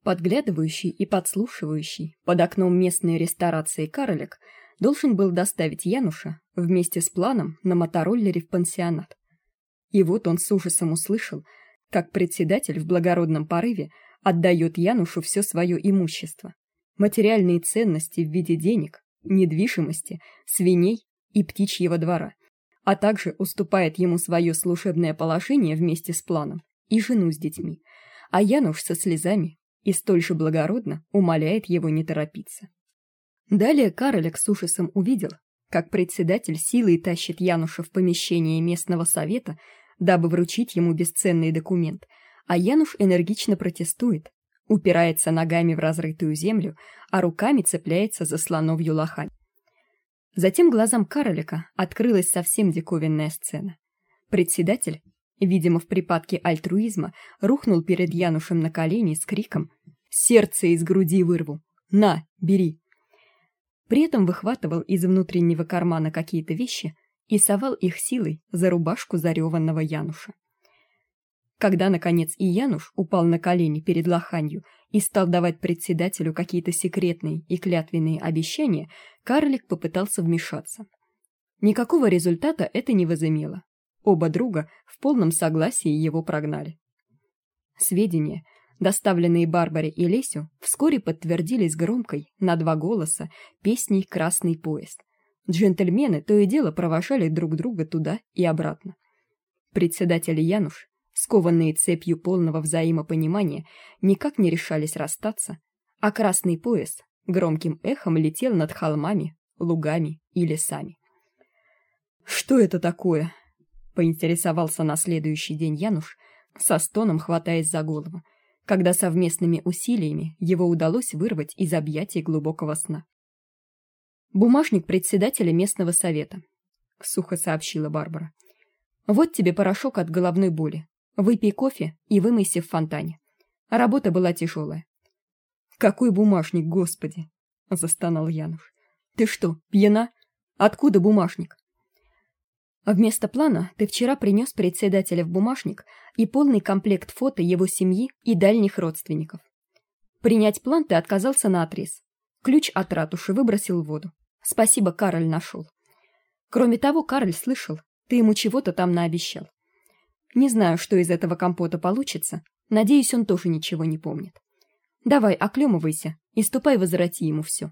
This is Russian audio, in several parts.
Подглядывающий и подслушивающий под окном местной ресторации карлик должен был доставить Януша вместе с планом на мотороллере в пансионат. И вот он с ужасом услышал, как председатель в благородном порыве отдает Янушу все свое имущество: материальные ценности в виде денег, недвижимости, свиней и птичьего двора, а также уступает ему свое служебное положение вместе с планом и жену с детьми, а Януш со слезами и столь же благородно умоляет его не торопиться. Далее карлик с ужасом увидел, как председатель силой тащит Януша в помещение местного совета, дабы вручить ему бесценный документ, а Януш энергично протестует, упирается ногами в разрытую землю, а руками цепляется за слоновью лохань. Затем глазам карлика открылась совсем диковинная сцена. Председатель, видимо, в припадке альтруизма, рухнул перед Янушем на колени с криком: «Сердце из груди вырву! На, бери!» При этом выхватывал из внутреннего кармана какие-то вещи и совал их силой за рубашку зареванного Януша. Когда, наконец, и Януш упал на колени перед лоханью и стал давать председателю какие-то секретные и клятвенные обещания, карлик попытался вмешаться. Никакого результата это не возымело. Оба друга в полном согласии его прогнали. Сведения, доставленные Барбаре и Лесю, вскоре подтвердились громкой, на два голоса, песней «Красный поезд». Джентльмены то и дело провожали друг друга туда и обратно. Председатель и Януш, скованные цепью полного взаимопонимания, никак не решались расстаться, а «Красный поезд» громким эхом летел над холмами, лугами и лесами. «Что это такое?» — поинтересовался на следующий день Януш, со стоном хватаясь за голову, когда совместными усилиями его удалось вырвать из объятий глубокого сна. «Бумажник председателя местного совета», — сухо сообщила Барбара. «Вот тебе порошок от головной боли. Выпей кофе и вымойся в фонтане. Работа была тяжелая». «Какой бумажник, господи!» — застонал Януш. «Ты что, пьяна? Откуда бумажник?» «Вместо плана ты вчера принес председателя в бумажник и полный комплект фото его семьи и дальних родственников. Принять план ты отказался наотрез. Ключ от ратуши выбросил в воду. Спасибо, Карль нашел. Кроме того, Карль слышал, ты ему чего-то там наобещал. Не знаю, что из этого компота получится. Надеюсь, он тоже ничего не помнит. Давай, оклемывайся и ступай возврати ему все».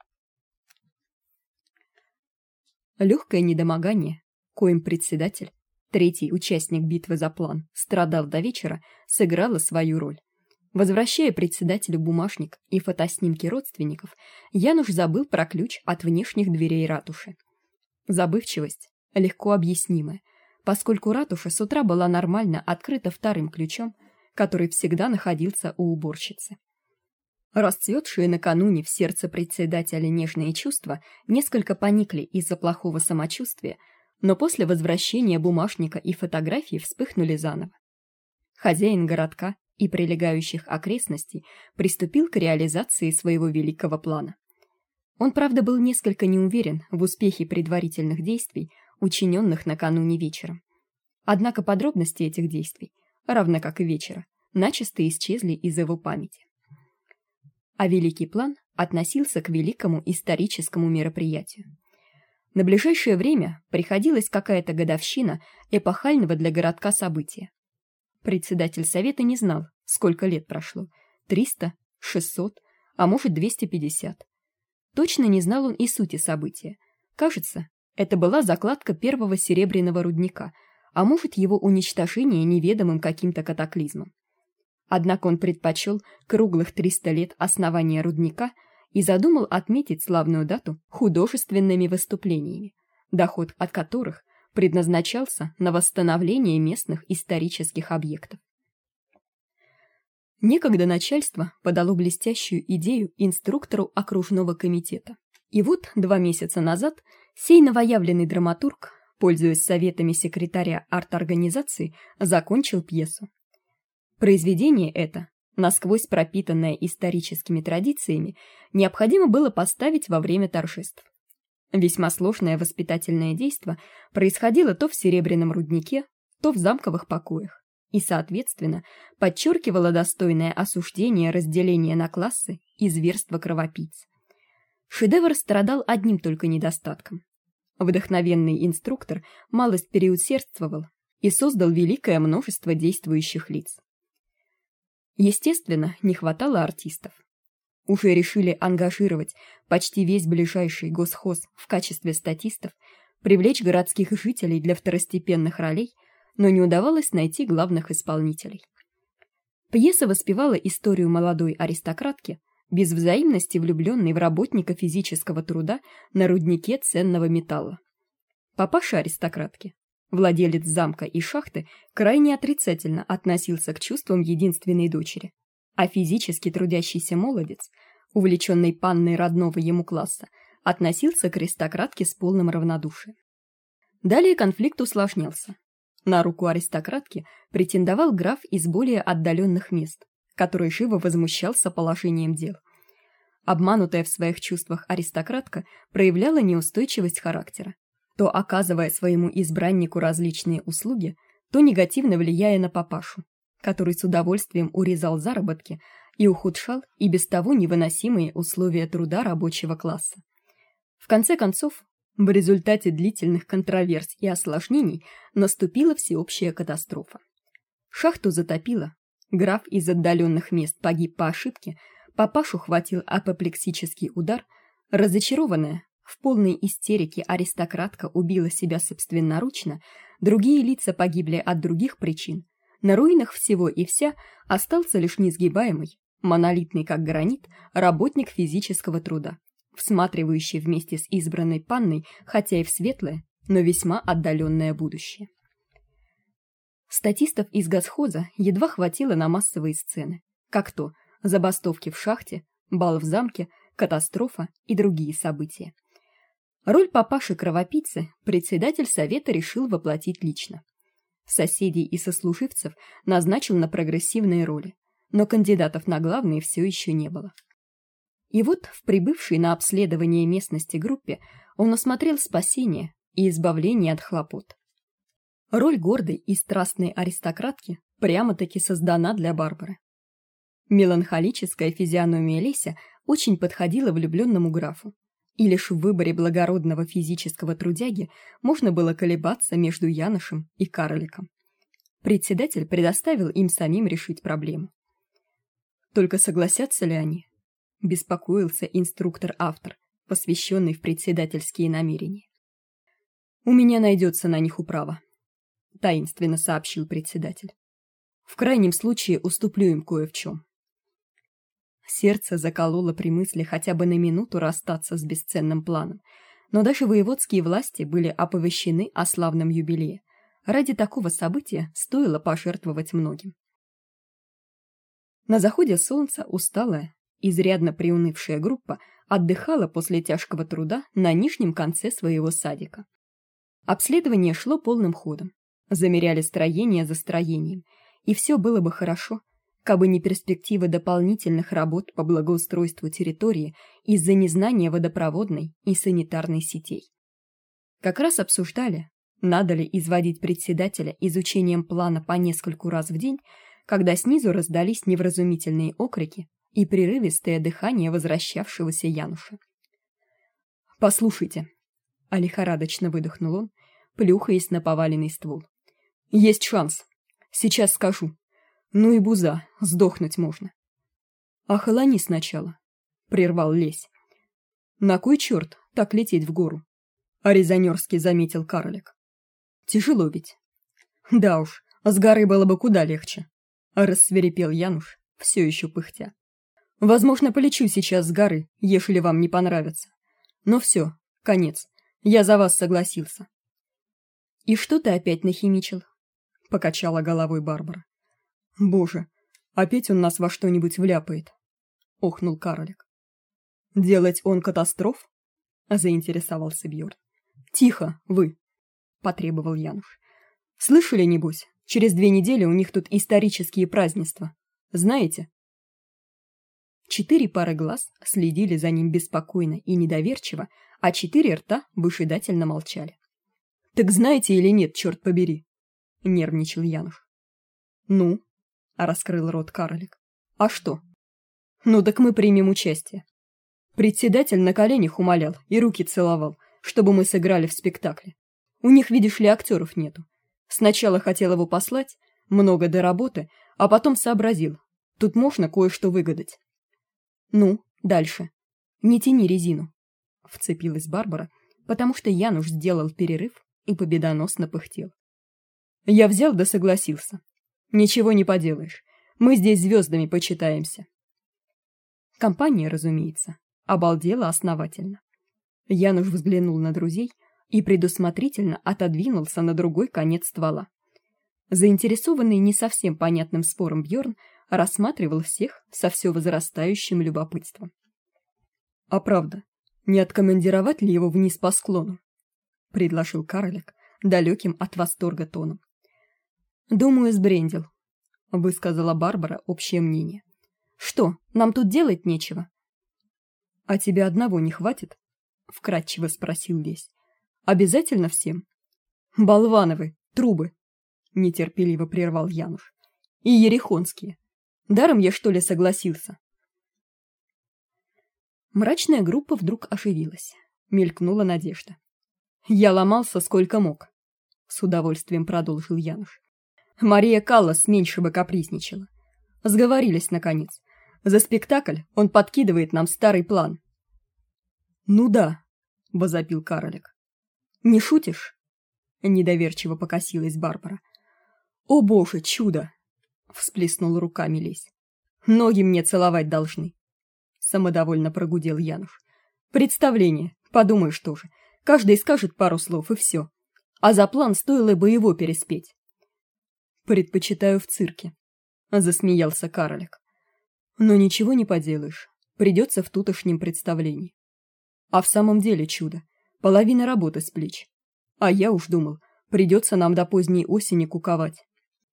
Легкое недомогание, коим председатель, третий участник битвы за план, страдал до вечера, сыграло свою роль. Возвращая председателю бумажник и фотоснимки родственников, Януш забыл про ключ от внешних дверей ратуши. Забывчивость легко объяснимая, поскольку ратуша с утра была нормально открыта вторым ключом, который всегда находился у уборщицы. Расцветшие накануне в сердце председателя нежные чувства несколько поникли из-за плохого самочувствия, но после возвращения бумажника и фотографий вспыхнули заново. Хозяин городка и прилегающих окрестностей приступил к реализации своего великого плана. Он, правда, был несколько не уверен в успехе предварительных действий, учиненных накануне вечером. Однако подробности этих действий, равно как и вечера, начисто исчезли из его памяти. А великий план относился к великому историческому мероприятию. На ближайшее время приходилась какая-то годовщина эпохального для городка события. Председатель совета не знал, сколько лет прошло: 300, 600, а может 250. Точно не знал он и сути события. Кажется, это была закладка первого серебряного рудника, а может его уничтожение неведомым каким-то катаклизмом. Однако он предпочел круглых 300 лет основания рудника и задумал отметить славную дату художественными выступлениями, доход от которых предназначался на восстановление местных исторических объектов. Некогда начальство подало блестящую идею инструктору окружного комитета. И вот 2 месяца назад сей новоявленный драматург, пользуясь советами секретаря арт-организации, закончил пьесу. Произведение это, насквозь пропитанное историческими традициями, необходимо было поставить во время торжеств. Весьма сложное воспитательное действо происходило то в серебряном руднике, то в замковых покоях, и, соответственно, подчеркивала достойное осуждение разделения на классы и зверства кровопийц. Шедевр страдал одним только недостатком. Вдохновенный инструктор малость переусердствовал и создал великое множество действующих лиц. Естественно, не хватало артистов. Уже решили ангажировать почти весь ближайший госхоз в качестве статистов, привлечь городских жителей для второстепенных ролей, но не удавалось найти главных исполнителей. Пьеса воспевала историю молодой аристократки, без взаимности влюбленной в работника физического труда на руднике ценного металла. Папаша аристократки, владелец замка и шахты, крайне отрицательно относился к чувствам единственной дочери, а физически трудящийся молодец, увлеченный панной родного ему класса, относился к аристократке с полным равнодушием. Далее конфликт усложнялся. На руку аристократки претендовал граф из более отдаленных мест, который живо возмущался положением дел. Обманутая в своих чувствах аристократка проявляла неустойчивость характера, то оказывая своему избраннику различные услуги, то негативно влияя на папашу, который с удовольствием урезал заработки и ухудшал и без того невыносимые условия труда рабочего класса. В конце концов, в результате длительных контроверсий и осложнений наступила всеобщая катастрофа. Шахту затопило, граф из отдаленных мест погиб по ошибке, папашу хватил апоплексический удар, разочарованная, в полной истерике аристократка убила себя собственноручно, другие лица погибли от других причин. На руинах всего и вся остался лишь несгибаемый, монолитный как гранит, работник физического труда, всматривающий вместе с избранной панной, хотя и в светлое, но весьма отдаленное будущее. Статистов из госхоза едва хватило на массовые сцены, как то забастовки в шахте, бал в замке, катастрофа и другие события. Роль папаши-кровопийцы председатель совета решил воплотить лично. Соседей и сослуживцев назначил на прогрессивные роли, но кандидатов на главные все еще не было. И вот в прибывшей на обследование местности группе он осмотрел спасение и избавление от хлопот. Роль гордой и страстной аристократки прямо-таки создана для Барбары. Меланхолическая физиономия Леся очень подходила влюбленному графу, и лишь в выборе благородного физического трудяги можно было колебаться между Янушем и Карликом. Председатель предоставил им самим решить проблему. Только согласятся ли они? Беспокоился инструктор-автор, посвященный в председательские намерения. «У меня найдется на них управа», — таинственно сообщил председатель. «В крайнем случае уступлю им кое в чем». Сердце закололо при мысли хотя бы на минуту расстаться с бесценным планом, но даже воеводские власти были оповещены о славном юбилее. Ради такого события стоило пожертвовать многим. На заходе солнца усталая, изрядно приунывшая группа отдыхала после тяжкого труда на нижнем конце своего садика. Обследование шло полным ходом. Замеряли строение за строением, и все было бы хорошо, кабы не перспективы дополнительных работ по благоустройству территории из-за незнания водопроводной и санитарной сетей. Как раз обсуждали, надо ли изводить председателя изучением плана по нескольку раз в день, когда снизу раздались невразумительные окрики и прерывистое дыхание возвращавшегося Януша. «Послушайте», — лихорадочно выдохнул он, плюхаясь на поваленный ствол. «Есть шанс. Сейчас скажу. Ну и буза, сдохнуть можно». «Охолони сначала», — прервал Лесь. «На кой черт так лететь в гору?» — резонерски заметил карлик. «Тяжело ведь». «Да уж, с горы было бы куда легче», — рассвирепел Януш, все еще пыхтя. «Возможно, полечу сейчас с горы, ежели вам не понравится. Но все, конец, я за вас согласился». «И что ты опять нахимичил?» — покачала головой Барбара. «Боже, опять он нас во что-нибудь вляпает», — охнул карлик. «Делать он катастроф?» — заинтересовался Бьорн. «Тихо, вы!» — потребовал Януш. «Слышали, небось, через 2 недели у них тут исторические празднества. Знаете?» 4 пары глаз следили за ним беспокойно и недоверчиво, а 4 рта выжидательно молчали. «Так знаете или нет, черт побери?» — нервничал Януш. Ну, раскрыл рот карлик. А что? Ну так мы примем участие. Председатель на коленях умолял и руки целовал, чтобы мы сыграли в спектакле. У них, видишь ли, актеров нету. Сначала хотел его послать, много до работы, а потом сообразил. Тут можно кое-что выгадать. Ну, дальше. Не тяни резину. Вцепилась Барбара, потому что Януш сделал перерыв и победоносно пыхтел. Я взял да согласился. Ничего не поделаешь. Мы здесь звездами почитаемся. Компания, разумеется, обалдела основательно. Януш взглянул на друзей и предусмотрительно отодвинулся на другой конец ствола. Заинтересованный не совсем понятным спором Бьорн рассматривал всех со все возрастающим любопытством. А правда, не откомандировать ли его вниз по склону? Предложил карлик далеким от восторга тоном. Думаю, сбрендил, высказала Барбара общее мнение. Что, нам тут делать нечего? А тебе одного не хватит? Вкратчиво спросил Лесь. Обязательно всем? Болваны вы, трубы, нетерпеливо прервал Януш. И ерехонские. Даром я, что ли, согласился? Мрачная группа вдруг оживилась. Мелькнула надежда. Я ломался сколько мог, с удовольствием продолжил Януш. Мария Каллас меньше бы капризничала. Сговорились наконец. За спектакль он подкидывает нам старый план. Ну да, возопил карлик. Не шутишь? Недоверчиво покосилась Барбара. О боже, чудо! Всплеснул руками Лесь. Ноги мне целовать должны. Самодовольно прогудел Януш. Представление, подумаешь тоже. Каждый скажет пару слов и все. А за план стоило бы его переспеть. Предпочитаю в цирке, засмеялся карлик. Но ничего не поделаешь, придется в тутошнем представлении. А в самом деле чудо, половина работы с плеч. А я уж думал, придется нам до поздней осени куковать.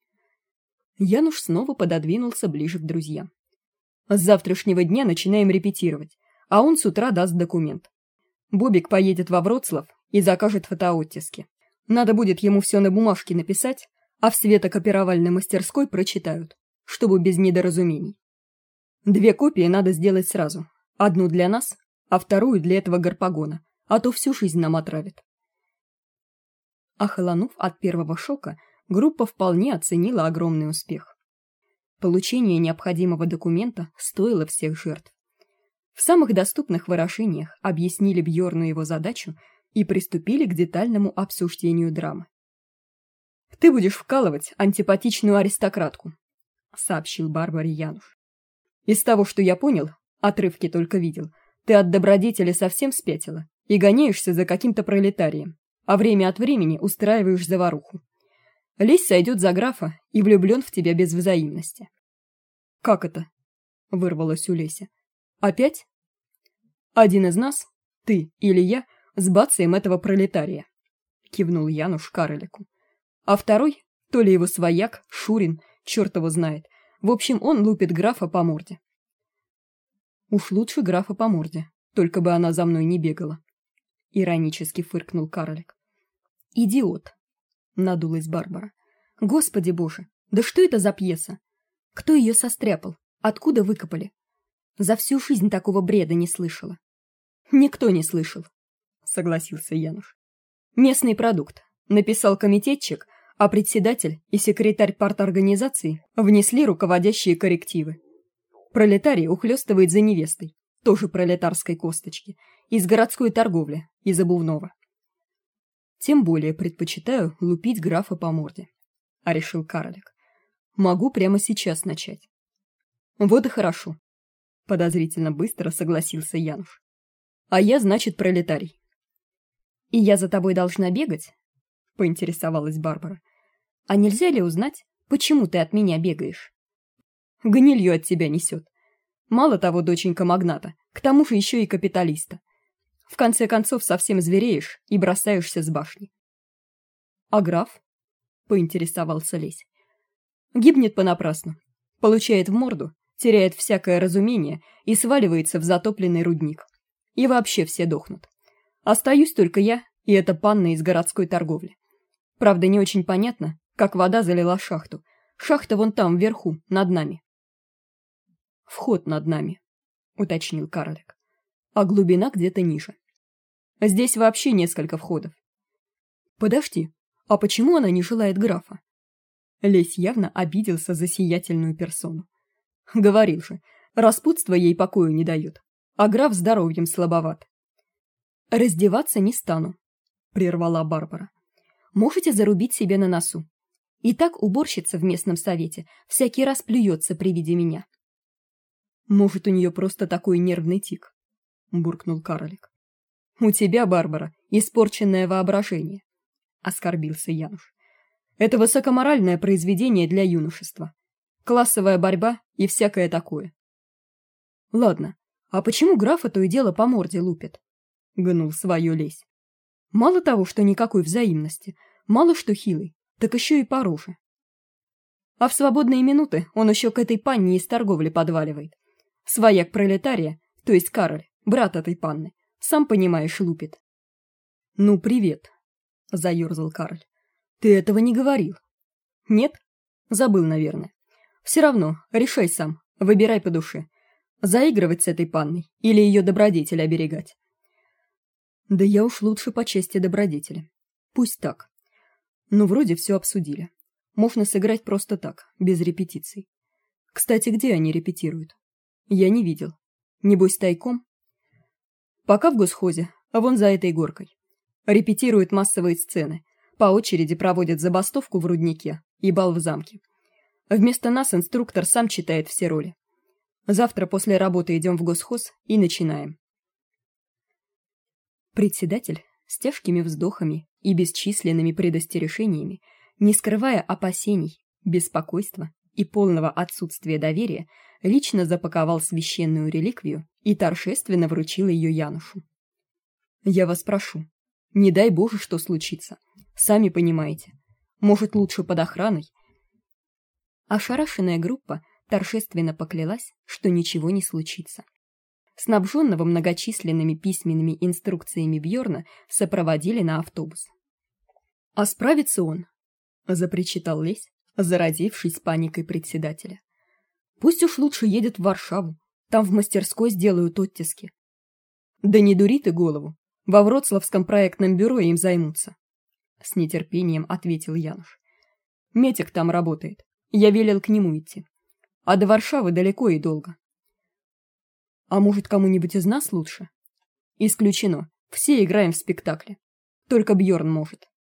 Януш снова пододвинулся ближе к друзьям. С завтрашнего дня начинаем репетировать, а он с утра даст документ. Бобик поедет во Вроцлав и закажет фотооттиски. Надо будет ему все на бумажке написать, а в светокопировальной мастерской прочитают, чтобы без недоразумений. 2 копии надо сделать сразу. Одну для нас, а вторую для этого гарпагона, а то всю жизнь нам отравит. Охолонув от первого шока, группа вполне оценила огромный успех. Получение необходимого документа стоило всех жертв. В самых доступных выражениях объяснили Бьорну его задачу и приступили к детальному обсуждению драмы. «Ты будешь вкалывать антипатичную аристократку», — сообщил Барбаре Януш. «Из того, что я понял, отрывки только видел, ты от добродетели совсем спятила и гоняешься за каким-то пролетарием, а время от времени устраиваешь заваруху. Лесь сойдет за графа и влюблен в тебя без взаимности». «Как это?» — вырвалось у Леся. «Опять?» «Один из нас, ты или я, сбацаем этого пролетария», — кивнул Януш карлику. «А второй, то ли его свояк, Шурин, черт его знает. В общем, он лупит графа по морде». «Уж лучше графа по морде, только бы она за мной не бегала», — иронически фыркнул карлик. «Идиот», — надулась Барбара. «Господи боже, да что это за пьеса? Кто ее состряпал? Откуда выкопали? За всю жизнь такого бреда не слышала». «Никто не слышал», — согласился Януш. «Местный продукт. Написал комитетчик, а председатель и секретарь парторганизации внесли руководящие коррективы. Пролетарий ухлёстывает за невестой, тоже пролетарской косточки, из городской торговли, из обувного. Тем более предпочитаю лупить графа по морде, а решил карлик. Могу прямо сейчас начать». «Вот и хорошо», — подозрительно быстро согласился Януш. «А я, значит, пролетарий». «И я за тобой должна бегать?» — поинтересовалась Барбара. «А нельзя ли узнать, почему ты от меня бегаешь?» «Гнилью от тебя несет. Мало того, доченька магната, к тому же еще и капиталиста. В конце концов, совсем звереешь и бросаешься с башни». «А граф?» — поинтересовался Лесь. «Гибнет понапрасну. Получает в морду, теряет всякое разумение и сваливается в затопленный рудник. И вообще все дохнут. Остаюсь только я и эта панна из городской торговли. Правда, не очень понятно, как вода залила шахту, Шахта вон там, вверху, над нами. Вход над нами, уточнил карлик. А глубина где-то ниже. Здесь вообще несколько входов. Подожди, а почему она не желает графа? Лесь явно обиделся за сиятельную персону. Говорил же, распутство ей покоя не дает, а граф здоровьем слабоват. Раздеваться не стану, прервала Барбара. Можете зарубить себе на носу. И так уборщица в местном совете всякий раз плюется при виде меня. Может, у нее просто такой нервный тик, буркнул карлик. У тебя, Барбара, испорченное воображение, оскорбился Януш. Это высокоморальное произведение для юношества. Классовая борьба и всякое такое. Ладно, а почему графа то и дело по морде лупит? Гнул свою Лесь. Мало того, что никакой взаимности, мало что хилый, так еще и по роже. А в свободные минуты он еще к этой панне из торговли подваливает. Свояк пролетария, то есть Кароль, брат этой панны, сам понимаешь, лупит. Ну, привет, заерзал Кароль. Ты этого не говорил. Нет? Забыл, наверное. Все равно, решай сам, выбирай по душе. Заигрывать с этой панной или ее добродетель оберегать? Да я уж лучше по чести добродетели. Пусть так. Ну, вроде все обсудили. Можно сыграть просто так, без репетиций. Кстати, где они репетируют? Я не видел. Небось, тайком? Пока в госхозе, а вон за этой горкой. Репетируют массовые сцены. По очереди проводят забастовку в руднике и бал в замке. Вместо нас инструктор сам читает все роли. Завтра после работы идем в госхоз и начинаем. Председатель с тяжкими вздохами и бесчисленными предостережениями, не скрывая опасений, беспокойства и полного отсутствия доверия, лично запаковал священную реликвию и торжественно вручил ее Янушу. Я вас прошу, не дай Боже, что случится. Сами понимаете. Может, лучше под охраной? Ошарашенная группа торжественно поклялась, что ничего не случится. Снабженного многочисленными письменными инструкциями Бьорна сопроводили на автобус. А справится он, запричитал Лесь, заразившись паникой председателя. Пусть уж лучше едет в Варшаву, там в мастерской сделают оттиски. Да не дури ты голову, во Вроцлавском проектном бюро им займутся. С нетерпением ответил Януш. Метик там работает, я велел к нему идти. А до Варшавы далеко и долго. А может, кому-нибудь из нас лучше? Исключено, все играем в спектакле. Только Бьорн может.